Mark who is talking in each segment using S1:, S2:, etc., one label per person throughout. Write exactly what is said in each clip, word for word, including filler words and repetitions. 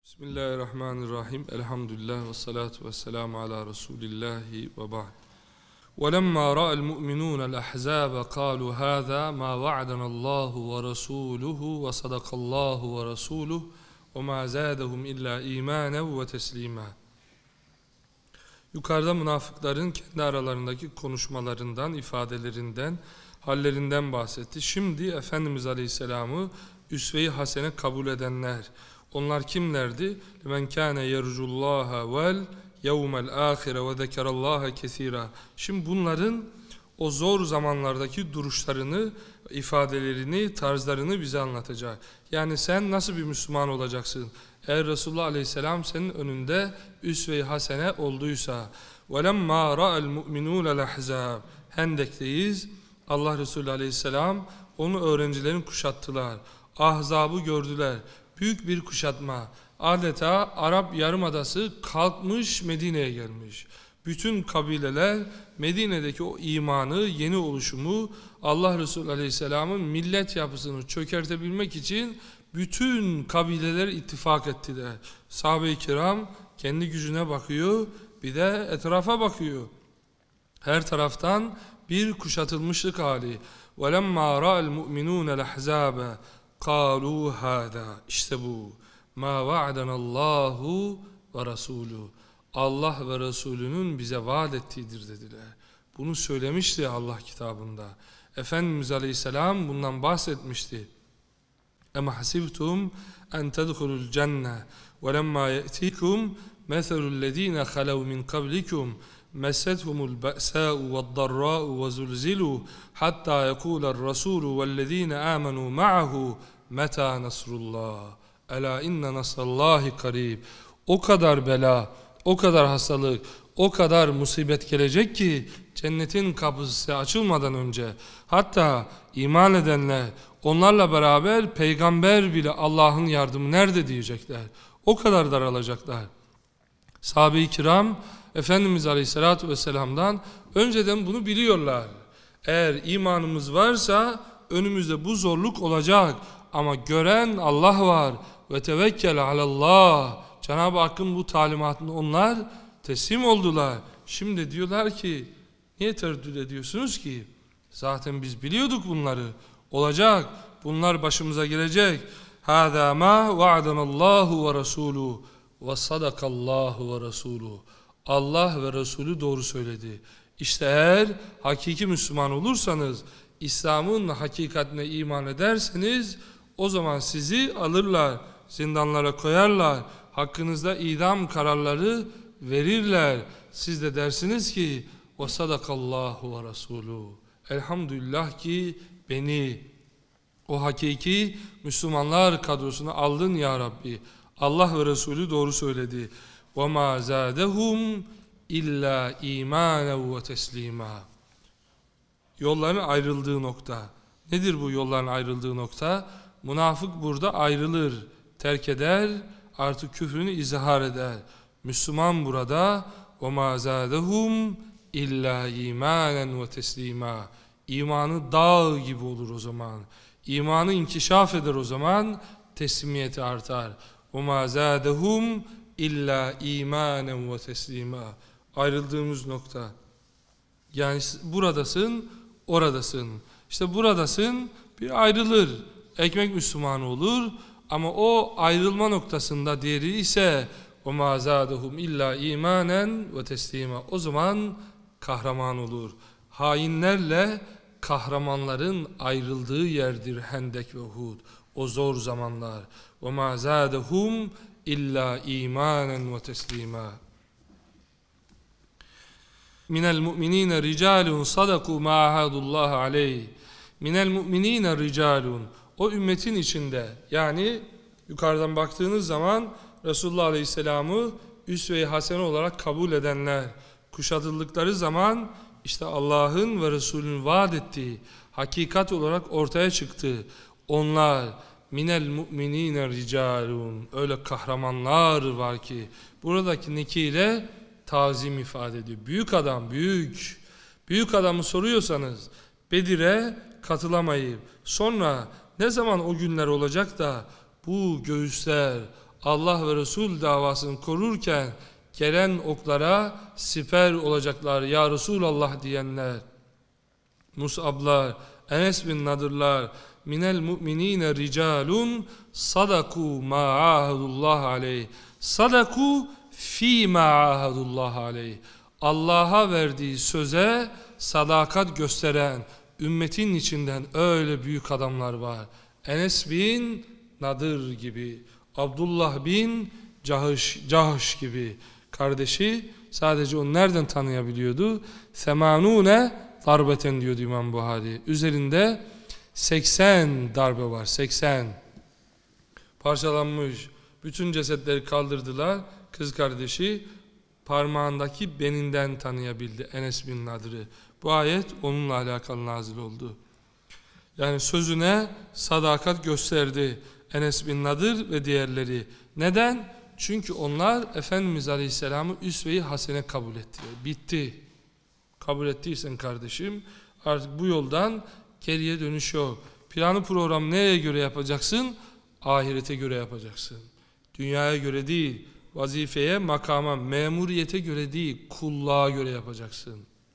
S1: Bismillahirrahmanirrahim. Elhamdülillah ve salatu ve selamu ala Resulillahi ve ba'd. وَلَمَّا رَأَى الْمُؤْمِنُونَ الْأَحْزَابَ قَالُوا هَذَا مَا وَعَدَنَا اللّٰهُ وَرَسُولُهُ وَصَدَقَ اللّٰهُ وَرَسُولُهُ وَمَا زَادَهُمْ إِلَّا إِيمَانًا وَتَسْلِيمًا. Yukarıda münafıkların kendi aralarındaki konuşmalarından, ifadelerinden, hallerinden bahsetti. Şimdi Efendimiz Aleyhisselam'ı üsve-i hasene kabul edenler, onlar kimlerdi? Men kana yercullaha vel yevmel ahire ve zekerallaha kesira. Şimdi bunların o zor zamanlardaki duruşlarını, ifadelerini, tarzlarını bize anlatacak. Yani sen nasıl bir Müslüman olacaksın? Eğer Resulullah Aleyhisselam senin önünde üsve-i hasene olduysa. وَلَمَّا رَأَى الْمُؤْمِنُونَ الْأَحْزَابِ Hendek'teyiz. Allah Resulü Aleyhisselam onu öğrencilerin kuşattılar. Ahzab'ı gördüler. Büyük bir kuşatma. Adeta Arap Yarımadası kalkmış Medine'ye gelmiş. Bütün kabileler Medine'deki o imanı, yeni oluşumu, Allah Resulü Aleyhisselam'ın millet yapısını çökertebilmek için bütün kabileler ittifak ettiler. Sahabe-i kiram kendi gücüne bakıyor, bir de etrafa bakıyor. Her taraftan bir kuşatılmışlık hali. وَلَمَّا رَأَى الْمُؤْمِنُونَ الْأَحْزَابَ قَالُوا هَذَا İşte bu. مَا وَعْدَنَ اللّٰهُ وَرَسُولُهُ Allah ve Resulünün bize vaat ettiğidir dediler. Bunu söylemişti Allah kitabında. Efendimiz Aleyhisselam bundan bahsetmişti. اَمَا حَسِبْتُمْ اَنْ تَدْخُلُوا الْجَنَّةِ وَلَمَّا يَأْتِيكُمْ مَثَلُ الَّذ۪ينَ خَلَوْا مِنْ قَبْلِكُمْ مَسَّتْهُمُ الْبَأْسَاءُ وَالضَّرَّاءُ وَزُلْزِلُوا حَتَّى يَقُولَ الرَّسُولُ وَالَّذ۪ينَ آمَنُوا مَعَهُ مَتَى نَصْرُ اللّٰهِ اَلَا اِنَّ نَصْرَ اللّٰهِ قَرِيبٌ O kadar bela, o kadar hastalık, o kadar musibet gelecek ki cennetin kapısı açılmadan önce, hatta iman edenler onlarla beraber peygamber bile Allah'ın yardımı nerede diyecekler. O kadar daralacaklar. Sahabe-i kiram Efendimiz Aleyhisselatü Vesselam'dan önceden bunu biliyorlar. Eğer imanımız varsa önümüzde bu zorluk olacak ama gören Allah var. Ve tevekkel alallah. Cenab-ı Hakk'ın bu talimatını onlar teslim oldular. Şimdi diyorlar ki niye tereddüt ediyorsunuz ki? Zaten biz biliyorduk bunları. Olacak. Bunlar başımıza gelecek. Hâzâ mâ va'danallâhu ve rasûlû ve sadakallâhu ve rasûlû. Allah ve Resulü doğru söyledi. İşte eğer hakiki Müslüman olursanız, İslam'ın hakikatine iman ederseniz, o zaman sizi alırlar, zindanlara koyarlar, hakkınızda idam kararları verirler. Siz de dersiniz ki وَصَدَقَ اللّٰهُ وَرَسُولُهُ Elhamdülillah ki beni, o hakiki Müslümanlar kadrosuna aldın ya Rabbi. Allah ve Resulü doğru söyledi. وَمَا زَادَهُمْ اِلَّا اِيمَانًا وَتَسْلِيمًا Yolların ayrıldığı nokta. Nedir bu yolların ayrıldığı nokta? Münafık burada ayrılır, terk eder, artık küfrünü izhar eder. Müslüman burada وَمَا زَادَهُمْ اِلَّا اِيمَانًا وَتَسْلِيمًا İmanı dağ gibi olur o zaman. İmanı inkişaf eder o zaman, teslimiyeti artar. وَمَا زَادَهُمْ اِلَّا اِيمَانًا وَتَسْلِيمًا Ayrıldığımız nokta. Yani buradasın, oradasın. İşte buradasın, bir ayrılır. Ekmek Müslümanı olur ama o ayrılma noktasında diğeri ise وَمَا زَادَهُمْ اِلَّا اِيمَانًا وَتَسْلِيمًا O zaman kahraman olur. Hainlerle kahramanların ayrıldığı yerdir Hendek ve Uhud. O zor zamanlar. وَمَا زَادَهُمْ اِلَّا اِيمَانًا وَتَسْلِيمًا مِنَ الْمُؤْمِنِينَ رِجَالٌ صَدَقُوا مَا عَهَدُوا اللّٰهَ عَلَيْهِ مِنَ الْمُؤْمِنِينَ رِجَالٌ O ümmetin içinde, yani yukarıdan baktığınız zaman Resulullah Aleyhisselam'ı üsve-i hasene olarak kabul edenler, kuşatıldıkları zaman işte Allah'ın ve Resulünün vaat ettiği hakikat olarak ortaya çıktı. Onlar minel mu'minine ricalun öyle kahramanlar var ki buradaki nekire tazim ifade ediyor. Büyük adam, büyük. Büyük adamı soruyorsanız Bedir'e katılamayıp sonra ne zaman o günler olacak da bu göğüsler Allah ve Resul davasını korurken gelen oklara siper olacaklar ya Resulallah diyenler, Mus'ablar, Enes bin Nadırlar, minel mu'minine ricalun sadaku ma ahadullah aleyh, sadaku fi ma ahadullah aleyh, Allah'a verdiği söze sadakat gösteren ümmetin içinden öyle büyük adamlar var. Enes bin Nadır gibi, Abdullah bin Cahş, Cahş gibi kardeşi, sadece onu nereden tanıyabiliyordu? Semanune darbeten diyordu İmam Buhari. Üzerinde seksen darbe var, seksen. Parçalanmış, bütün cesetleri kaldırdılar. Kız kardeşi parmağındaki beninden tanıyabildi Enes bin Nadır'ı. Bu ayet onunla alakalı nazil oldu. Yani sözüne sadakat gösterdi Enes bin Nadır ve diğerleri. Neden? Çünkü onlar Efendimiz Aleyhisselam'ı üsve-i hasene kabul ettiler. Bitti. Kabul ettiysen kardeşim, artık bu yoldan geriye dönüş yok. Planı programı neye göre yapacaksın? Ahirete göre yapacaksın. Dünyaya göre değil, vazifeye, makama, memuriyete göre değil, kulluğa göre yapacaksın.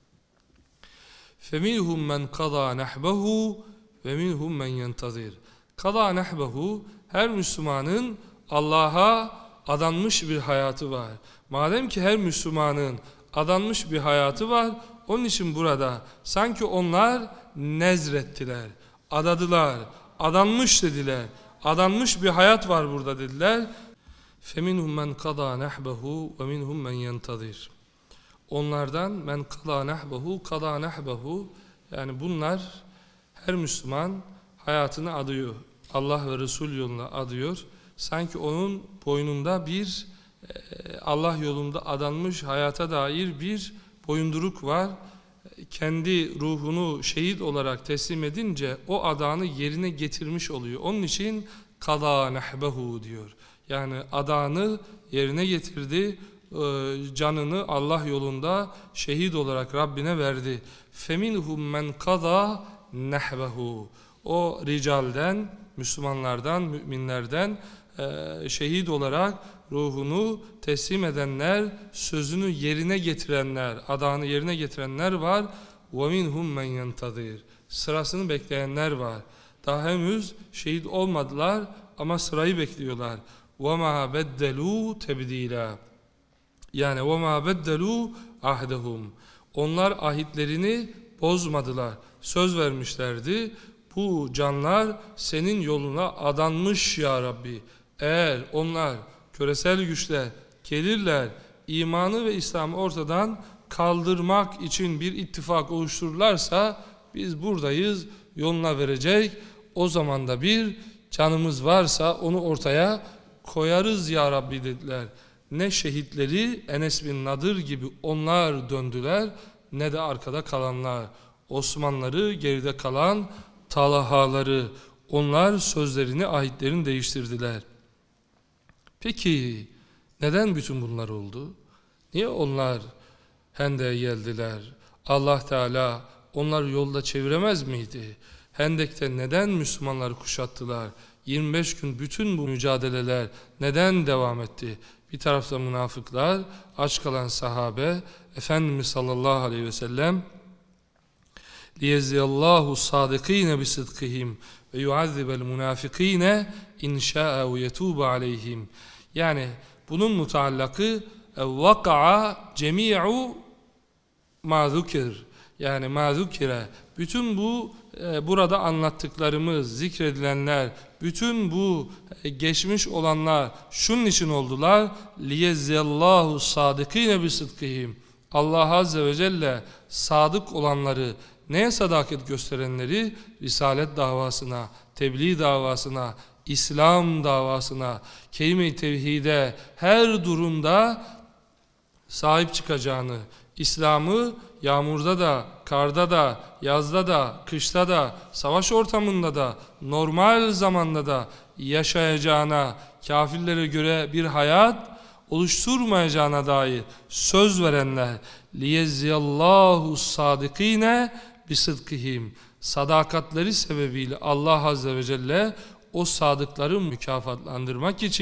S1: فَمِنْهُمْ مَنْ قَضَى نَحْبَهُ وَمِنْهُمْ مَنْ يَنْتَظِرُ. Qada nehbehu, her Müslümanın Allah'a adanmış bir hayatı var. Madem ki her Müslümanın adanmış bir hayatı var, onun için burada sanki onlar nezrettiler, adadılar, adanmış dediler, adanmış bir hayat var burada dediler. فَمِنْهُمْ مَنْ قَضَى نَحْبَهُ وَمِنْهُمْ مَنْ يَنْتَظِرُ. Onlardan men qada nehbehu, qada nehbehu, yani bunlar her Müslüman hayatını adıyor. Allah ve Resul yoluna adıyor. Sanki onun boynunda bir e, Allah yolunda adanmış hayata dair bir boyunduruk var. Kendi ruhunu şehit olarak teslim edince o adanı yerine getirmiş oluyor. Onun için qada nehbehu diyor. Yani adanı yerine getirdi. Canını Allah yolunda şehit olarak Rabbine verdi. فَمِنْهُمْ مَنْ قَضَى نَحْبَهُ. O ricalden, Müslümanlardan, müminlerden şehit olarak ruhunu teslim edenler, sözünü yerine getirenler, adağını yerine getirenler var. وَمِنْهُمْ مَنْ يَنْتَظِرُ. Sırasını bekleyenler var. Daha henüz şehit olmadılar ama sırayı bekliyorlar. وَمَا بَدَّلُوا تَبْد۪يلًا. Yani وَمَا بَدَّلُوا عَهْدَهُمْ. Onlar ahitlerini bozmadılar. Söz vermişlerdi. Bu canlar senin yoluna adanmış ya Rabbi. Eğer onlar küresel güçler gelirler, imanı ve İslam'ı ortadan kaldırmak için bir ittifak oluştururlarsa biz buradayız, yoluna verecek. O zaman da bir canımız varsa onu ortaya koyarız ya Rabbi dediler. Ne şehitleri Enes bin Nadır gibi onlar döndüler, ne de arkada kalanlar. Osmanlıları, geride kalan Talhaları, onlar sözlerini, ahitlerini değiştirdiler. Peki neden bütün bunlar oldu? Niye onlar Hendek'e geldiler? Allah Teala onları yolda çeviremez miydi? Hendek'te neden Müslümanları kuşattılar? yirmi beş gün bütün bu mücadeleler neden devam etti? Bir tarafta münafıklar, aç kalan sahabe, Efendimiz sallallahu aleyhi ve sellem لِيَزِّيَ اللّٰهُ الصَّادِقِينَ بِصِدْقِهِمْ وَيُعَذِّبَ الْمُنَافِقِينَ اِنْ شَاءَ وَيَتُوبَ عَلَيْهِمْ. Yani bunun mutallakı وَقَعَ جَمِيعُ مَا ذُكِرْ. Yani مَا ذُكِرَ. Bütün bu e, burada anlattıklarımız, zikredilenler, bütün bu e, geçmiş olanlar şunun için oldular. لِيَزِّيَ اللّٰهُ الصَّادِقِينَ بِصِدْقِهِمْ. Allah Azze ve Celle sadık olanları, neye sadakat gösterenleri? Risalet davasına, tebliğ davasına, İslam davasına, kelime-i tevhide her durumda sahip çıkacağını, İslam'ı yağmurda da, karda da, yazda da, kışta da, savaş ortamında da, normal zamanda da yaşayacağına, kafirlere göre bir hayat oluşturmayacağına dair söz verenler, liyeziyallahu sadikine bisidkihim, sadakatleri sebebiyle Allah Azze ve Celle o sadıkları mükafatlandırmak için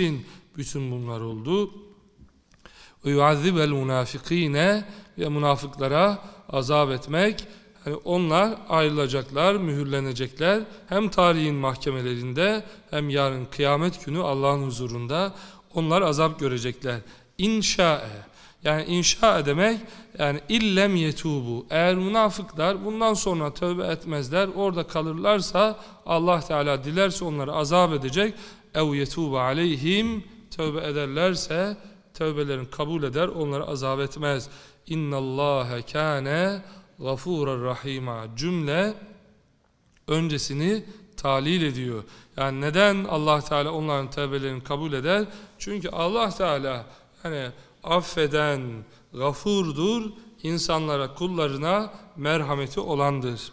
S1: Bütün bunlar oldu. Ve yuazzibel munafikine, ve münafıklara azap etmek. Yani onlar ayrılacaklar, mühürlenecekler. Hem tarihin mahkemelerinde hem yarın kıyamet günü Allah'ın huzurunda onlar azap görecekler. İnşa'e, yani inşa demek, yani illem yetubu. Eğer münafıklar bundan sonra tövbe etmezler, orada kalırlarsa Allah Teala dilerse onları azap edecek. Ev yetubu aleyhim, tövbe ederlerse tövbelerini kabul eder, onları azap etmez. İnnallâhe kâne gafûrar rahîmâ. Cümle öncesini talil ediyor. Yani neden Allah Teala onların tövbelerini kabul eder? Çünkü Allah Teala yani affeden, gafurdur, insanlara, kullarına merhameti olandır.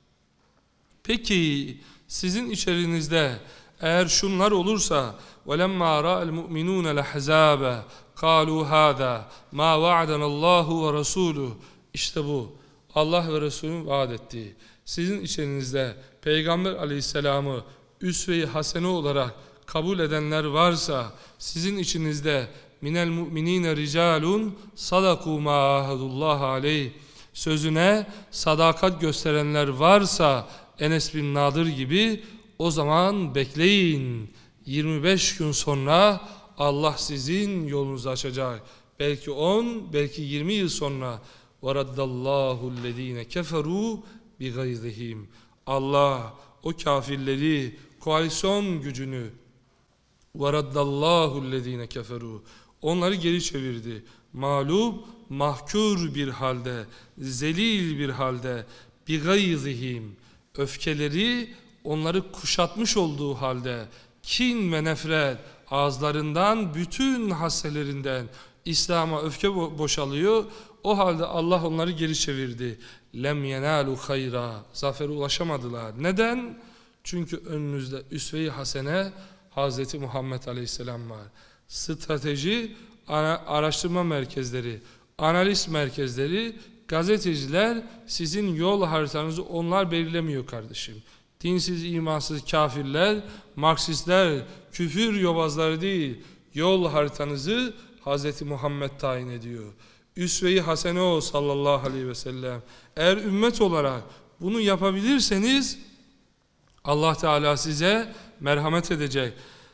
S1: Peki sizin içerinizde eğer şunlar olursa وَلَمَّا رَأَ الْمُؤْمِنُونَ الْأَحْزَابَ قَالُوا هَذَا مَا وَعَدَنَ اللّٰهُ وَرَسُولُهُ. İşte bu Allah ve Resulün vaat ettiği. Sizin içerinizde Peygamber Aleyhisselam'ı üsve-i hasene olarak kabul edenler varsa, sizin içinizde minel mu'minine ricalun sadaku ma ahadullah aleyh sözüne sadakat gösterenler varsa Enes bin Nadir gibi, o zaman bekleyin. yirmi beş gün sonra Allah sizin yolunuzu açacak. Belki on, belki yirmi yıl sonra. وَرَدَّ اللّٰهُ الَّذ۪ينَ كَفَرُوا بِغَيْظِهِمْ. Allah o kafirleri, koalisyon gücünü, وَرَدَّ اللّٰهُ الَّذ۪ينَ كَفَرُوا, onları geri çevirdi. Mağlup, mahkûr bir halde, zelil bir halde, بِغَيْظِهِمْ, öfkeleri onları kuşatmış olduğu halde, kin ve nefret ağızlarından, bütün hasselerinden İslam'a öfke boşalıyor. O halde Allah onları geri çevirdi. Lem yenalu hayra, zafere ulaşamadılar. Neden? Çünkü önünüzde üsve-i hasene Hazreti Muhammed Aleyhisselam var. Strateji, araştırma merkezleri, analiz merkezleri, gazeteciler sizin yol haritanızı onlar belirlemiyor kardeşim. Dinsiz, imansız kafirler, Marksistler, küfür yobazları değil, yol haritanızı Hazreti Muhammed tayin ediyor. Üsve-i hasene o sallallahu aleyhi ve sellem. Eğer ümmet olarak bunu yapabilirseniz Allah Teala size merhamet edecek.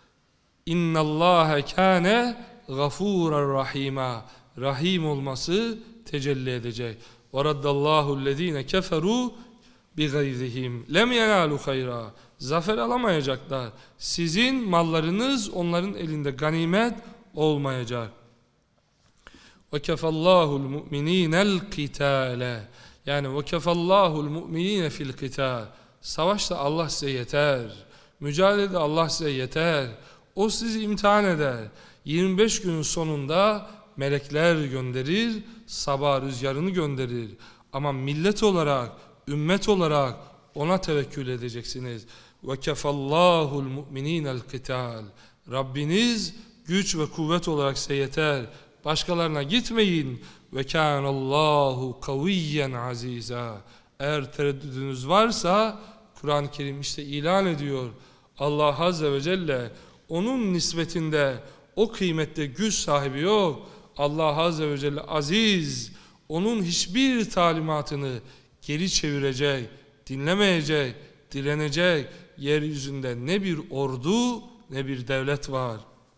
S1: İnnallâhe kâne gafûrar rahîmâ. Rahim olması tecelli edecek. وَرَدَّallâهُ الَّذ۪ينَ كَفَرُوا بِغَيْظِهِمْ لَمْ يَنَالُوا خَيْرًا. Zafer alamayacaklar. Sizin mallarınız onların elinde ganimet olmayacak. وَكَفَ اللّٰهُ الْمُؤْمِن۪ينَ الْقِتَالَ. Yani وَكَفَ اللّٰهُ الْمُؤْمِن۪ينَ فِي الْقِتَالِ. Savaşta Allah size yeter. Mücadelede Allah size yeter. O sizi imtihan eder. yirmi beş günün sonunda melekler gönderir, sabah rüzgarını gönderir. Ama millet olarak, ümmet olarak ona tevekkül edeceksiniz. وَكَفَ اللّٰهُ الْمُؤْمِن۪ينَ الْقِتَالِ. Rabbiniz güç ve kuvvet olarak size yeter. Başkalarına gitmeyin. وَكَانَ اللّٰهُ قَوِيًّا عَز۪يزًا. Eğer tereddüdünüz varsa Kur'an-ı Kerim işte ilan ediyor. Allah Azze ve Celle onun nispetinde o kıymette güç sahibi yok. Allah Azze ve Celle aziz. Onun hiçbir talimatını geri çevirecek, dinlemeyecek, direnecek yeryüzünde ne bir ordu ne bir devlet var.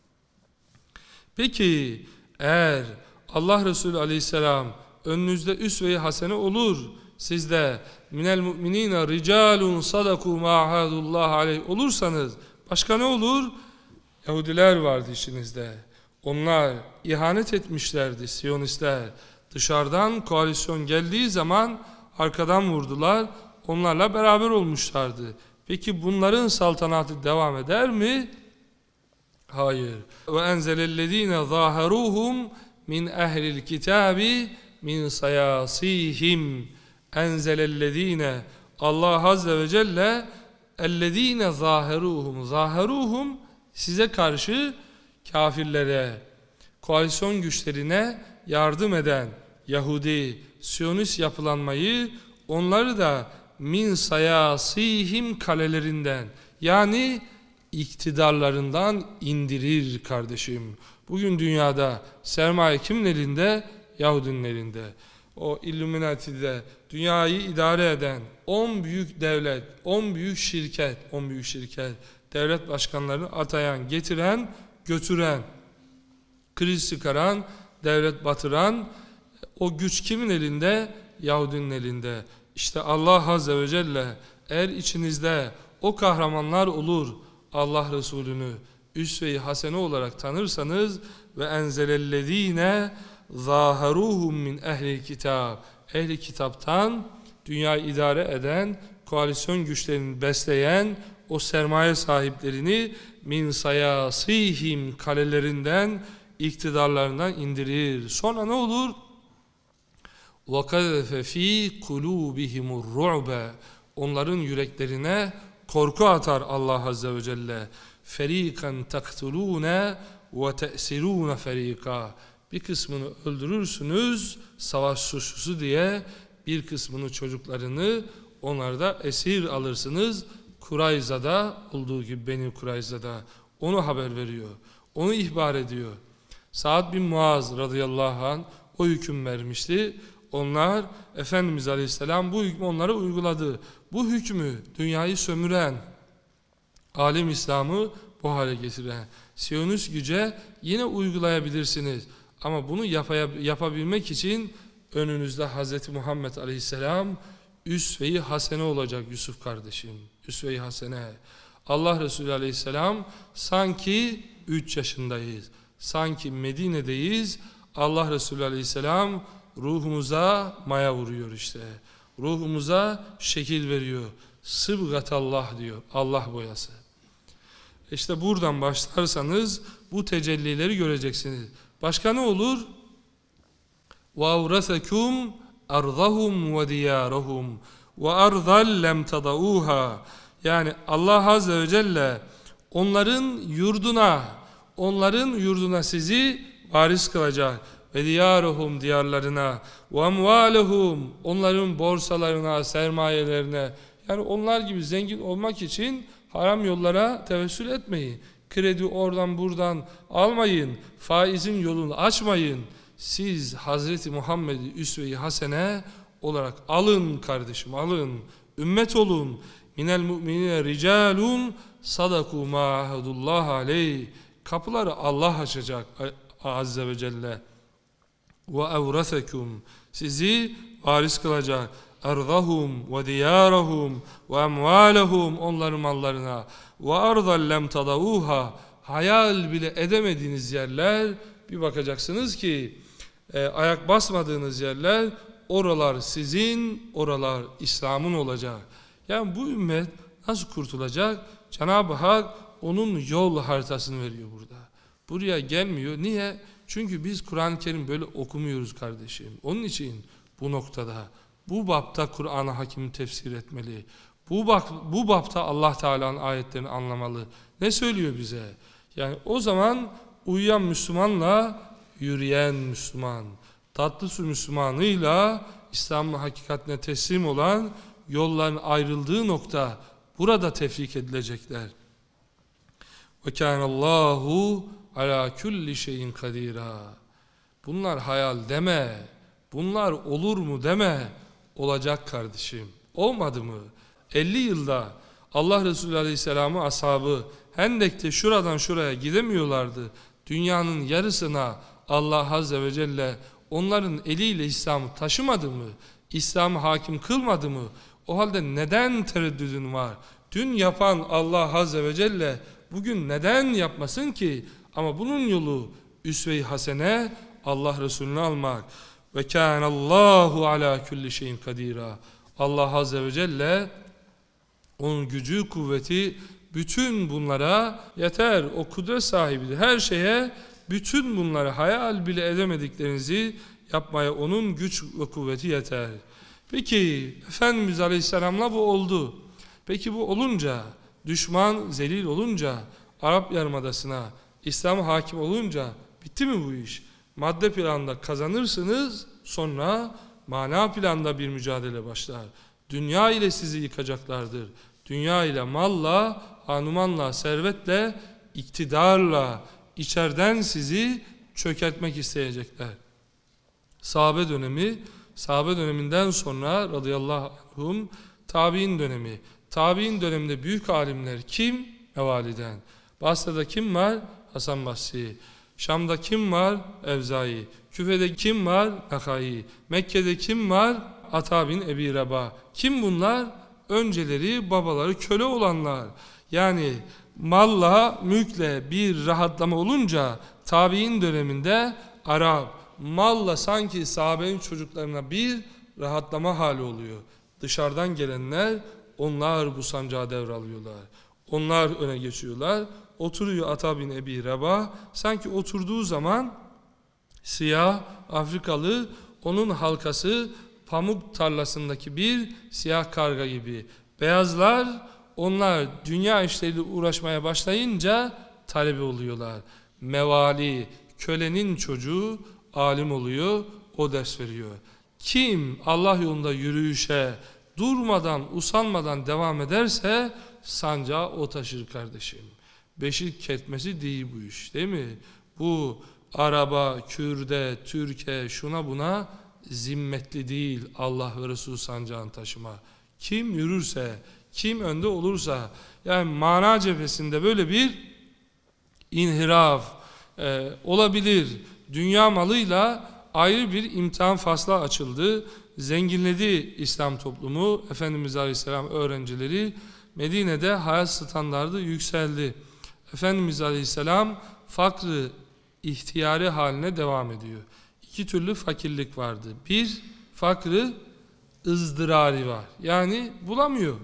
S1: Peki eğer Allah Resulü Aleyhisselam önünüzde üsve-i hasene olur, sizde minel mu'minine ricalun sadaku ma ahadullah aleyh olursanız başka ne olur? Yahudiler vardı işinizde. Onlar ihanet etmişlerdi, Siyonistler. Dışarıdan koalisyon geldiği zaman arkadan vurdular, onlarla beraber olmuşlardı. Peki bunların saltanatı devam eder mi? Hayır. وَاَنْزَلَ الَّذ۪ينَ ظَاهَرُوهُمْ مِنْ اَهْلِ الْكِتَابِ مِنْ سَيَاسِيهِمْ. اَنْزَلَ الَّذ۪ينَ, Allah Azze ve Celle اَلَّذ۪ينَ ظَاهَرُوهُمْ. Zaheruhum size karşı kafirlere, koalisyon güçlerine yardım eden Yahudi, Siyonist yapılanmayı, onları da min sayasihim kalelerinden, yani iktidarlarından indirir kardeşim. Bugün dünyada sermaye kimin elinde? Yahudinin elinde. O Illuminati'de dünyayı idare eden on büyük devlet, on büyük şirket, on büyük şirket, devlet başkanlarını atayan, getiren, götüren, kriz çıkaran, devlet batıran, o güç kimin elinde? Yahudinin elinde. İşte Allah Azze ve Celle eğer içinizde o kahramanlar olur, Allah Resulü'nü üsve-i hasene olarak tanırsanız ve enzelellezine zâheruhum min ehli kitab, ehli kitaptan dünyayı idare eden, koalisyon güçlerini besleyen o sermaye sahiplerini min sayasihim kalelerinden, iktidarlarından indirir. Sonra ne olur? وَقَذَفَ ف۪ي قُلُوبِهِمُ الرُّعْبَ Onların yüreklerine korku atar Allah Azze ve Celle. فَر۪يكًا تَقْتُلُونَ وَتَأْسِرُونَ فَر۪يكًا Bir kısmını öldürürsünüz savaş suçlusu diye, bir kısmını, çocuklarını onlarda esir alırsınız. Kurayza'da olduğu gibi, Beni Kurayza'da onu haber veriyor, onu ihbar ediyor. Sa'd bin Muaz radıyallahu anh o hüküm vermişti. Onlar, Efendimiz Aleyhisselam bu hükmü onlara uyguladı. Bu hükmü dünyayı sömüren, alem İslam'ı bu hale getiren Siyonist güce yine uygulayabilirsiniz. Ama bunu yapaya, yapabilmek için önünüzde Hz. Muhammed Aleyhisselam üsve-i hasene olacak Yusuf kardeşim. Üsve-i hasene. Allah Resulü Aleyhisselam sanki üç yaşındayız. Sanki Medine'deyiz. Allah Resulü Aleyhisselam ruhumuza maya vuruyor işte. Ruhumuza şekil veriyor. Sıbgatallah diyor. Allah boyası. İşte buradan başlarsanız bu tecellileri göreceksiniz. Başka ne olur? وَاَوْرَثَكُمْ اَرْضَهُمْ وَدِيَارَهُمْ وَاَرْضًا لَمْ تَضَعُوهَا Yani Allah Azze ve Celle onların yurduna, onların yurduna sizi varis kılacak. Ve diyaruhum diyarlarına, ve amvaluhum onların borsalarına, sermayelerine. Yani onlar gibi zengin olmak için haram yollara tevessül etmeyin. Kredi oradan buradan almayın. Faizin yolunu açmayın. Siz Hazreti Muhammed'i üsve-i hasene olarak alın kardeşim, alın. Ümmet olun. Minel mu'minine ricalun sadaku ma ahadullah aleyh. Kapıları Allah açacak Azze ve Celle. وَاَوْرَثَكُمْ Sizi varis kılacak. اَرْضَهُمْ وَدِيَارَهُمْ وَاَمْوَالَهُمْ Onların mallarına. وَاَرْضًا لَمْ تَضَعُوهَا Hayal bile edemediğiniz yerler, bir bakacaksınız ki e, ayak basmadığınız yerler, oralar sizin, oralar İslam'ın olacak. Yani bu ümmet nasıl kurtulacak? Cenab-ı Hak onun yol haritasını veriyor burada. Buraya gelmiyor. Niye? Çünkü biz Kur'an-ı Kerim böyle okumuyoruz kardeşim. Onun için bu noktada, bu bapta Kur'an-ı Hakim'i tefsir etmeli. Bu, bak, bu bapta Allah Teala'nın ayetlerini anlamalı. Ne söylüyor bize? Yani o zaman uyuyan Müslümanla yürüyen Müslüman, tatlı su Müslümanıyla İslam'ın hakikatine teslim olan yolların ayrıldığı nokta, burada tefrik edilecekler. وَكَانَ اللّٰهُ ala kulli şeyin kadira. Bunlar hayal deme. Bunlar olur mu deme. Olacak kardeşim. Olmadı mı? elli yılda Allah Resulü Aleyhisselam'ı ashabı Hendek'te şuradan şuraya gidemiyorlardı. Dünyanın yarısına Allah Azze ve Celle onların eliyle İslam'ı taşımadı mı? İslam'ı hakim kılmadı mı? O halde neden tereddüdün var? Dün yapan Allah Azze ve Celle bugün neden yapmasın ki? Ama bunun yolu üsve-i hasene, Allah Resulü'nü almak. Ve kânallâhu alâ kulli şeyin kadîrâ. Allah Azze ve Celle onun gücü, kuvveti bütün bunlara yeter. O kudret sahibidir. Her şeye, bütün bunları hayal bile edemediklerinizi yapmaya onun güç ve kuvveti yeter. Peki Efendimiz Aleyhisselam'la bu oldu. Peki bu olunca, düşman zelil olunca, Arap Yarımadası'na İslam hakim olunca bitti mi bu iş? Madde planda kazanırsınız, sonra mana planda bir mücadele başlar. Dünya ile sizi yıkacaklardır. Dünya ile, malla, hanumanla, servetle, iktidarla içeriden sizi çökertmek isteyecekler. Sahabe dönemi, sahabe döneminden sonra radıyallahu anhum tabi'in dönemi. Tabi'in döneminde büyük alimler kim? Mevaliden. Basra'da kim var? Hasan Basri. Şam'da kim var? Evzai. Küfe'de kim var? Nakai. Mekke'de kim var? Ata bin Ebi Rabah. Kim bunlar? Önceleri babaları köle olanlar. Yani malla, mülkle bir rahatlama olunca tabi'in döneminde Arap, malla sanki sahabenin çocuklarına bir rahatlama hali oluyor. Dışarıdan gelenler onlar bu sancağı devralıyorlar. Onlar öne geçiyorlar. Oturuyor Ata bin Ebi Rabah. Sanki oturduğu zaman siyah Afrikalı, onun halkası pamuk tarlasındaki bir siyah karga gibi. Beyazlar, onlar dünya işleriyle uğraşmaya başlayınca talebe oluyorlar. Mevali, kölenin çocuğu alim oluyor, o ders veriyor. Kim Allah yolunda yürüyüşe durmadan, usanmadan devam ederse sancağı o taşır kardeşim. Beşik ketmesi değil bu iş, değil mi? Bu araba, Kürde, Türkiye, şuna buna zimmetli değil Allah ve Resulü sancağını taşıma. Kim yürürse, kim önde olursa, yani mana cephesinde böyle bir inhiraf e, olabilir. Dünya malıyla ayrı bir imtihan faslı açıldı. Zenginledi İslam toplumu. Efendimiz Aleyhisselam öğrencileri, Medine'de hayat standardı yükseldi. Efendimiz Aleyhisselam fakrı ihtiyari haline devam ediyor. İki türlü fakirlik vardı. Bir, fakrı ızdırari var. Yani bulamıyor.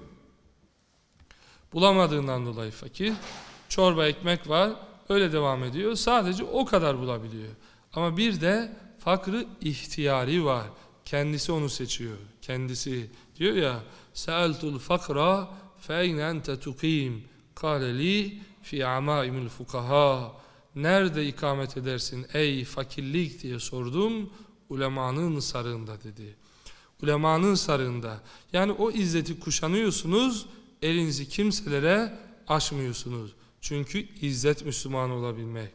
S1: Bulamadığından dolayı fakir. Çorba ekmek var. Öyle devam ediyor. Sadece o kadar bulabiliyor. Ama bir de fakrı ihtiyari var. Kendisi onu seçiyor. Kendisi diyor ya, Sa'altul fakra fe eyne ente tukim kâle li fi amâimil fukaha. Nerede ikamet edersin ey fakirlik diye sordum. Ulemanın sarığında dedi. Ulemanın sarığında. Yani o izzeti kuşanıyorsunuz, elinizi kimselere açmıyorsunuz. Çünkü izzet Müslüman olabilmek.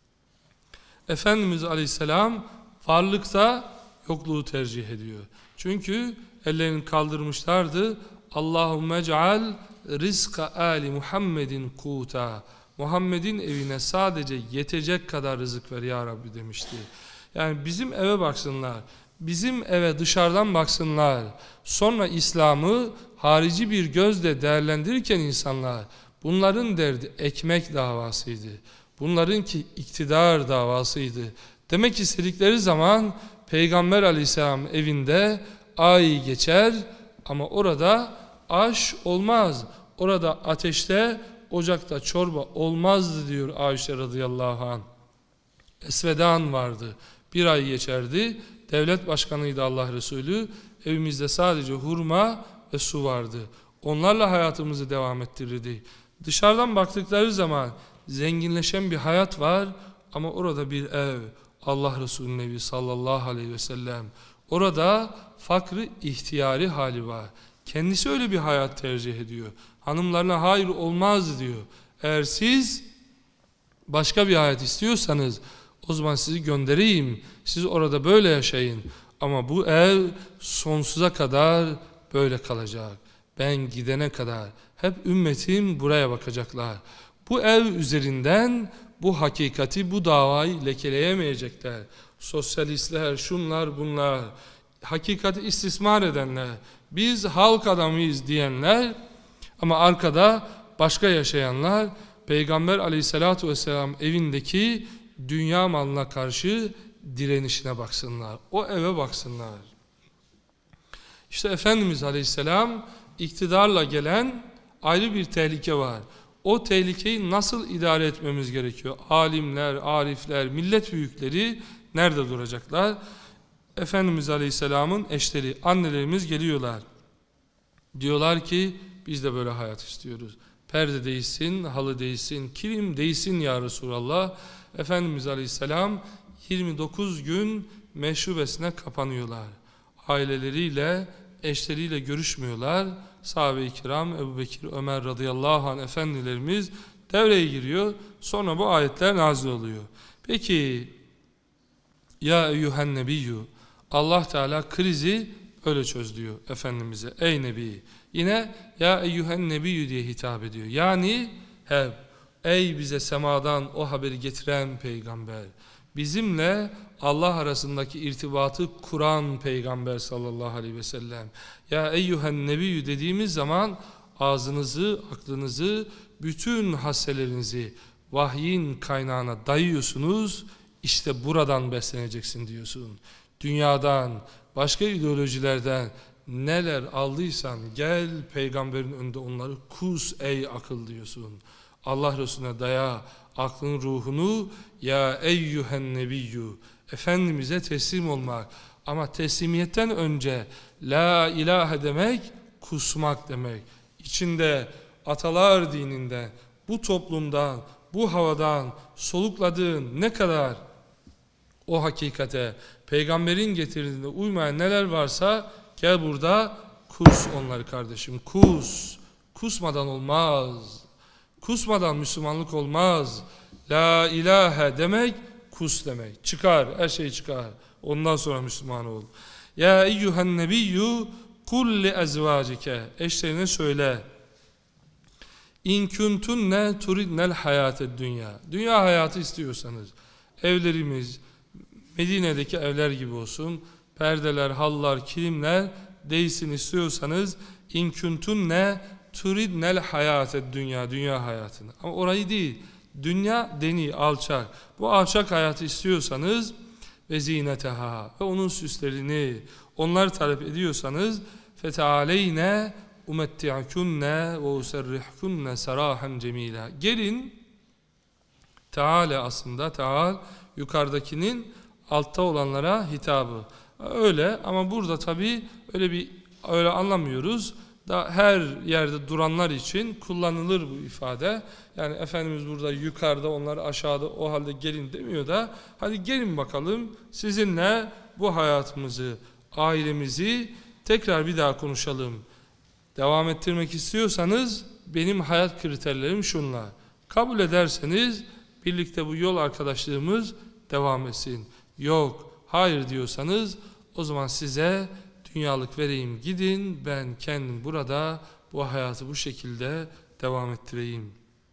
S1: Efendimiz Aleyhisselam varlıkta yokluğu tercih ediyor. Çünkü ellerini kaldırmışlardı. Allahümme ceal rizka ali Muhammedin kuta. Muhammed'in evine sadece yetecek kadar rızık ver ya Rabbi demişti. Yani bizim eve baksınlar. Bizim eve dışarıdan baksınlar. Sonra İslam'ı harici bir gözle değerlendirirken insanlar, bunların derdi ekmek davasıydı. Bunlarınki iktidar davasıydı. Demek istedikleri zaman Peygamber Aleyhisselam evinde ay geçer ama orada aş olmaz. Orada ateşte, ocakta çorba olmazdı diyor Ayşe radıyallahu anh. Esvedan vardı. Bir ay geçerdi. Devlet başkanıydı Allah Resulü. Evimizde sadece hurma ve su vardı. Onlarla hayatımızı devam ettirirdi. Dışarıdan baktıkları zaman zenginleşen bir hayat var ama orada bir ev, Allah Resulü'nün evi sallallahu aleyhi ve sellem. Orada fakrı ihtiyari hali var. Kendisi öyle bir hayat tercih ediyor. Hanımlarına hayır olmaz diyor. Eğer siz başka bir hayat istiyorsanız o zaman sizi göndereyim. Siz orada böyle yaşayın. Ama bu ev sonsuza kadar böyle kalacak. Ben gidene kadar hep ümmetim buraya bakacaklar. Bu ev üzerinden bu hakikati, bu davayı lekeleyemeyecekler. Sosyalistler, şunlar bunlar, hakikati istismar edenler, biz halk adamıyız diyenler ama arkada başka yaşayanlar, Peygamber aleyhissalatu vesselam evindeki dünya malına karşı direnişine baksınlar. O eve baksınlar. İşte Efendimiz aleyhisselam iktidarla gelen ayrı bir tehlike var. O tehlikeyi nasıl idare etmemiz gerekiyor? Alimler, arifler, millet büyükleri nerede duracaklar? Efendimiz Aleyhisselam'ın eşleri, annelerimiz geliyorlar. Diyorlar ki biz de böyle hayat istiyoruz. Perde değilsin, halı değilsin, kilim değilsin ya Resulallah. Efendimiz Aleyhisselam yirmi dokuz gün meşrubesine kapanıyorlar. Aileleriyle, eşleriyle görüşmüyorlar. sahabe-i kiram, Ebu Bekir, Ömer radıyallahu anh efendilerimiz devreye giriyor. Sonra bu ayetler nazil oluyor. Peki ya eyyühen nebiyyü, Allah Teala krizi öyle çöz diyor Efendimiz'e. Ey Nebi. Yine ya eyyühen nebiyyü diye hitap ediyor. Yani hep ey bize semadan o haberi getiren peygamber. Bizimle Allah arasındaki irtibatı kuran peygamber sallallahu aleyhi ve sellem. Ya eyyühen nebiyyü dediğimiz zaman ağzınızı, aklınızı, bütün hasselerinizi vahyin kaynağına dayıyorsunuz. İşte buradan besleneceksin diyorsun. Dünyadan, başka ideolojilerden neler aldıysan gel peygamberin önünde onları kus ey akıl diyorsun. Allah Resulüne daya aklın ruhunu, ya eyyühen nebiyyü, Efendimiz'e teslim olmak. Ama teslimiyetten önce la ilahe demek kusmak demek. İçinde atalar dininden, bu toplumdan, bu havadan solukladığın ne kadar o hakikate, peygamberin getirdiğine uymayan neler varsa gel burada kus onları kardeşim, kus. Kusmadan olmaz. Kusmadan Müslümanlık olmaz. La ilahe demek kus demek. Çıkar, her şeyi çıkar. Ondan sonra Müslüman ol. Ya eyyühen nebiyyü kul li ezvacike, eşlerine söyle. İn kuntunne turidnel hayated dünya. Dünya hayatı istiyorsanız evlerimiz Medine'deki evler gibi olsun. Perdeler, hallar, kilimler değilsin istiyorsanız in kuntunne turidnel hayated dünya, dünya hayatını. Ama orayı değil. Dünya deni, alçak. Bu alçak hayatı istiyorsanız ve zineteha ve onun süslerini onları talep ediyorsanız fetealeyne umetti'kunne ve userrihkunne sarahan cemila. Gelin, Teala aslında, Teal yukarıdakinin altta olanlara hitabı. Öyle ama burada tabi öyle bir öyle anlamıyoruz. Da her yerde duranlar için kullanılır bu ifade. Yani Efendimiz burada yukarıda, onlar aşağıda, o halde gelin demiyor da hadi gelin bakalım sizinle bu hayatımızı, ailemizi tekrar bir daha konuşalım. Devam ettirmek istiyorsanız benim hayat kriterlerim şunlar. Kabul ederseniz birlikte bu yol arkadaşlığımız devam etsin. Yok, hayır diyorsanız o zaman size dünyalık vereyim, gidin, ben kendim burada bu hayatı bu şekilde devam ettireyim.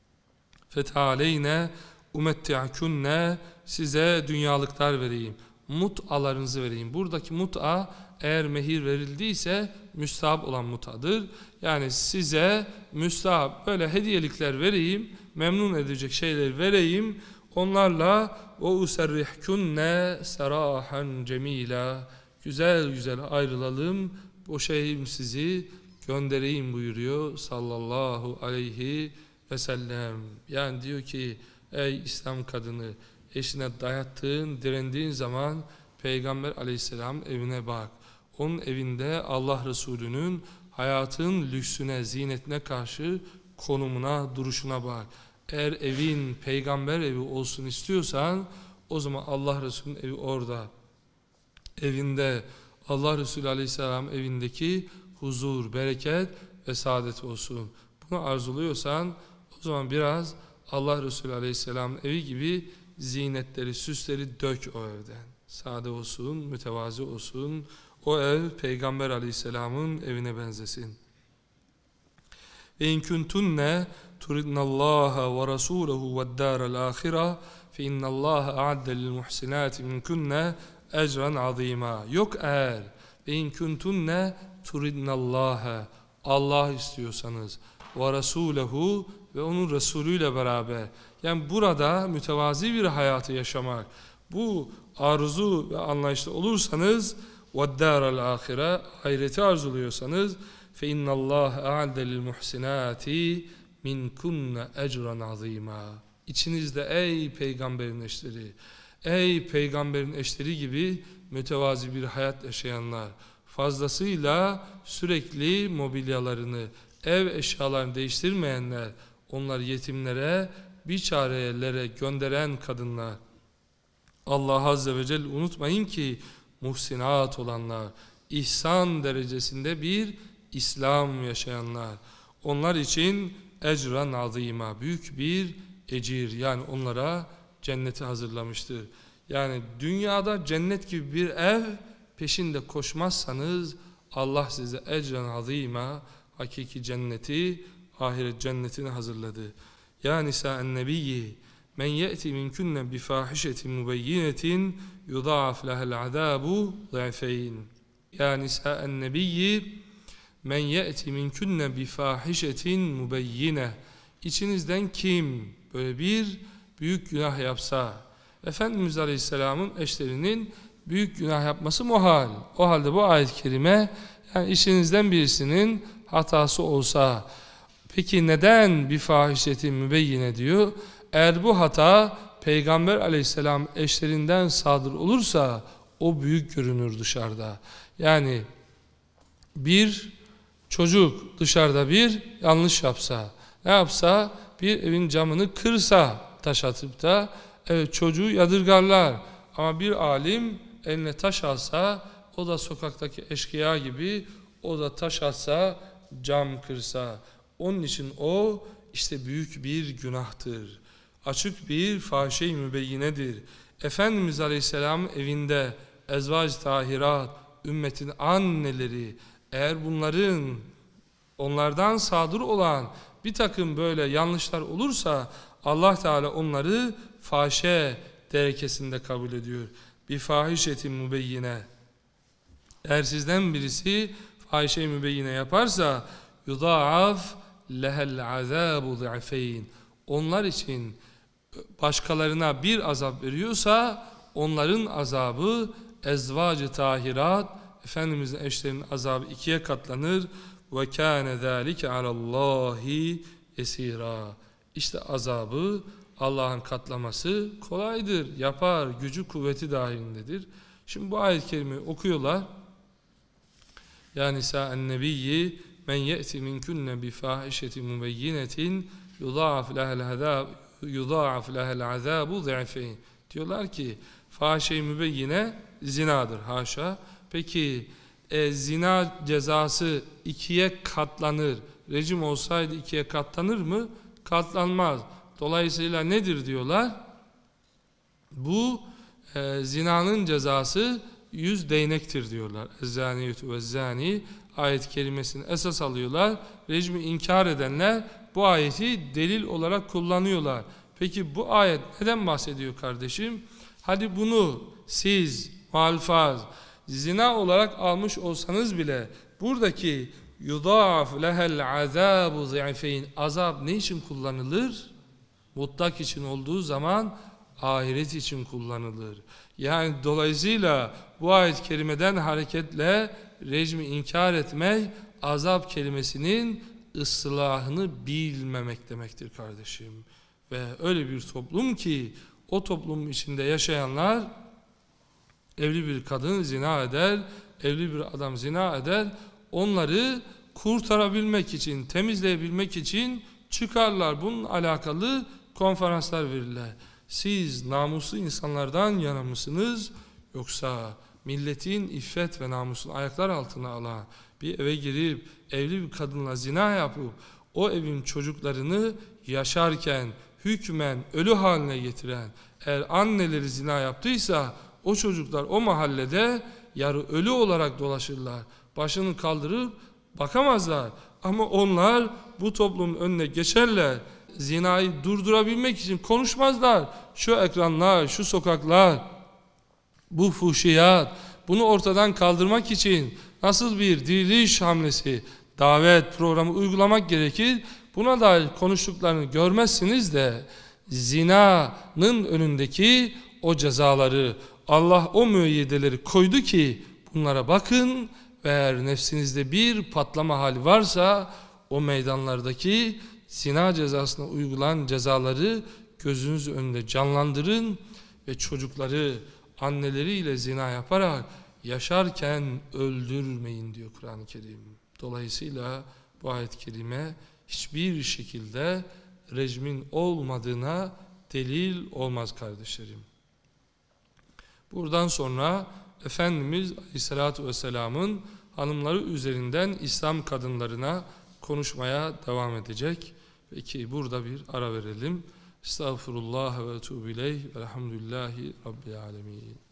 S1: Fethaleyne umetti'kunne, size dünyalıklar vereyim, mut'alarınızı vereyim. Buradaki mut'a eğer mehir verildiyse müstahap olan mut'adır. Yani size müstahap böyle hediyelikler vereyim, memnun edecek şeyler vereyim. Onlarla o userrihkunne serahan cemila, güzel güzel ayrılalım, boşayayım sizi, göndereyim buyuruyor sallallahu aleyhi ve sellem. Yani diyor ki ey İslam kadını, eşine dayattığın, direndiğin zaman Peygamber aleyhisselam evine bak. Onun evinde Allah Resulü'nün hayatın lüksüne, zinetine karşı konumuna, duruşuna bak. Eğer evin peygamber evi olsun istiyorsan o zaman Allah Resulü'nün evi orada. Evinde Allah Resulü Aleyhisselam evindeki huzur, bereket ve saadet olsun. Bunu arzuluyorsan o zaman biraz Allah Resulü Aleyhisselam evi gibi zinetleri, süsleri dök o evden. Sade olsun, mütevazi olsun. O ev Peygamber Aleyhisselam'ın evine benzesin. Ve in kuntunne turidnallaha ve rasulehu ve'd-dâral âhira fe innallâhe a'adde lil muhsinâti minkunne ecran azîmâ. Yok eğer ve in kuntunne turidnallaha, Allah istiyorsanız, ve rasulehu ve onun Resulüyle beraber, yani burada mütevazi bir hayatı yaşamak, bu arzu ve anlayışta olursanız, ve'd-dâral âhira, ahireti arzuluyorsanız, fe innallâhe a'adde lil muhsinâti minkunne ecran azîmâ. İçinizde ey peygamberin eşleri, ey peygamberin eşleri gibi mütevazi bir hayat yaşayanlar, fazlasıyla sürekli mobilyalarını, ev eşyalarını değiştirmeyenler, onlar yetimlere, biçarelere gönderen kadınlar. Allah Azze ve Celle unutmayın ki muhsinat olanlar, ihsan derecesinde bir İslam yaşayanlar. Onlar için ecran azîmâ, büyük bir ecir, yani onlara cenneti hazırlamıştır. Yani dünyada cennet gibi bir ev peşinde koşmazsanız Allah size ecran azîmâ, hakiki cenneti, ahiret cennetini hazırladı. Ya nisâ'en nebiyyi men ye'ti minkunne bi fâhişetin mubeyyinetin yudâaf lehel azâbu ضِعْفَيْنِ. Ya nisâ'en nebiyyi men ye'ti minkunne bi fâhişetin mubeyyine. İçinizden kim böyle bir büyük günah yapsa, Efendimiz Aleyhisselam'ın eşlerinin büyük günah yapması muhal. O halde bu ayet-i kerime, yani işinizden birisinin hatası olsa, peki neden bir fahişetin mübeyyine diyor? Eğer bu hata Peygamber Aleyhisselam eşlerinden sadır olursa o büyük görünür dışarıda. Yani bir çocuk dışarıda bir yanlış yapsa, ne yapsa, bir evin camını kırsa taş atıp da, evet, çocuğu yadırgarlar. Ama bir alim eline taş alsa, o da sokaktaki eşkıya gibi, o da taş atsa, cam kırsa, onun için o işte büyük bir günahtır. Açık bir fahişe-i mübeyyinedir. Efendimiz Aleyhisselam evinde ezvac tahirat, ümmetin anneleri, eğer bunların, onlardan sadır olan bir takım böyle yanlışlar olursa, Allah Teala onları fahişe derekesinde kabul ediyor. Bir fahişetin mübeyyine. Eğer sizden birisi fahişe-i mübeyyine yaparsa, yudaaf lehel azâbu ضِعْفَيْنِ. Onlar için başkalarına bir azap veriyorsa, onların azabı ezvacı tahirat, Efendimizin eşlerinin azabı ikiye katlanır. Ve kâne zâlike alallâhi yesîrâ. İşte azabı Allah'ın katlaması kolaydır, yapar, gücü kuvveti dahilindedir. Şimdi bu ayet-i kerimeyi okuyorlar. Ya nisâ'en nebiyyi men ye'ti minkunne bi fâhişetin mubeyyinetin yudâaf lehel azâb yudâaf lehel azâbu ضِعْفَيْنِ. Diyorlar ki fâhişe-i mübeyyine zinadır, haşa. Peki e, zina cezası ikiye katlanır. Rejim olsaydı ikiye katlanır mı? Katlanmaz. Dolayısıyla nedir diyorlar? Bu e, zinanın cezası yüz değnektir diyorlar. Ezzâniyetü ve zâni ayet kelimesini esas alıyorlar. Rejimi inkar edenler bu ayeti delil olarak kullanıyorlar. Peki bu ayet neden bahsediyor kardeşim? Hadi bunu siz muhalfaz zina olarak almış olsanız bile buradaki yudâaf lehel azâbu ضِعْفَيْنِ azap ne için kullanılır? Mutlak için olduğu zaman ahiret için kullanılır. Yani dolayısıyla bu ayet-i kerimeden hareketle rejimi inkar etmek, azap kelimesinin ıslahını bilmemek demektir kardeşim. Ve öyle bir toplum ki o toplumun içinde yaşayanlar, evli bir kadın zina eder, evli bir adam zina eder, onları kurtarabilmek için, temizleyebilmek için çıkarlar. Bununla alakalı konferanslar verirler. Siz namuslu insanlardan yana mısınız? Yoksa milletin iffet ve namusunu ayaklar altına alan, bir eve girip evli bir kadınla zina yapıp o evin çocuklarını yaşarken hükmen ölü haline getiren, eğer anneleri zina yaptıysa o çocuklar o mahallede yarı ölü olarak dolaşırlar. Başını kaldırıp bakamazlar. Ama onlar bu toplumun önüne geçerler. Zinayı durdurabilmek için konuşmazlar. Şu ekranlar, şu sokaklar, bu fuhşiyat, bunu ortadan kaldırmak için nasıl bir diriliş hamlesi, davet programı uygulamak gerekir? Buna dair konuştuklarını görmezsiniz de zinanın önündeki o cezaları, Allah o müeyyideleri koydu ki bunlara bakın ve eğer nefsinizde bir patlama hali varsa o meydanlardaki zina cezasına uygulanan cezaları gözünüz önünde canlandırın ve çocukları anneleriyle zina yaparak yaşarken öldürmeyin diyor Kur'an-ı Kerim. Dolayısıyla bu ayet-i kerime hiçbir şekilde rejimin olmadığına delil olmaz kardeşlerim. Buradan sonra Efendimiz Aleyhisselatü Vesselam'ın hanımları üzerinden İslam kadınlarına konuşmaya devam edecek. Peki burada bir ara verelim. Estağfurullah ve etûbü ileyh. Elhamdülillahi Rabbil alemin.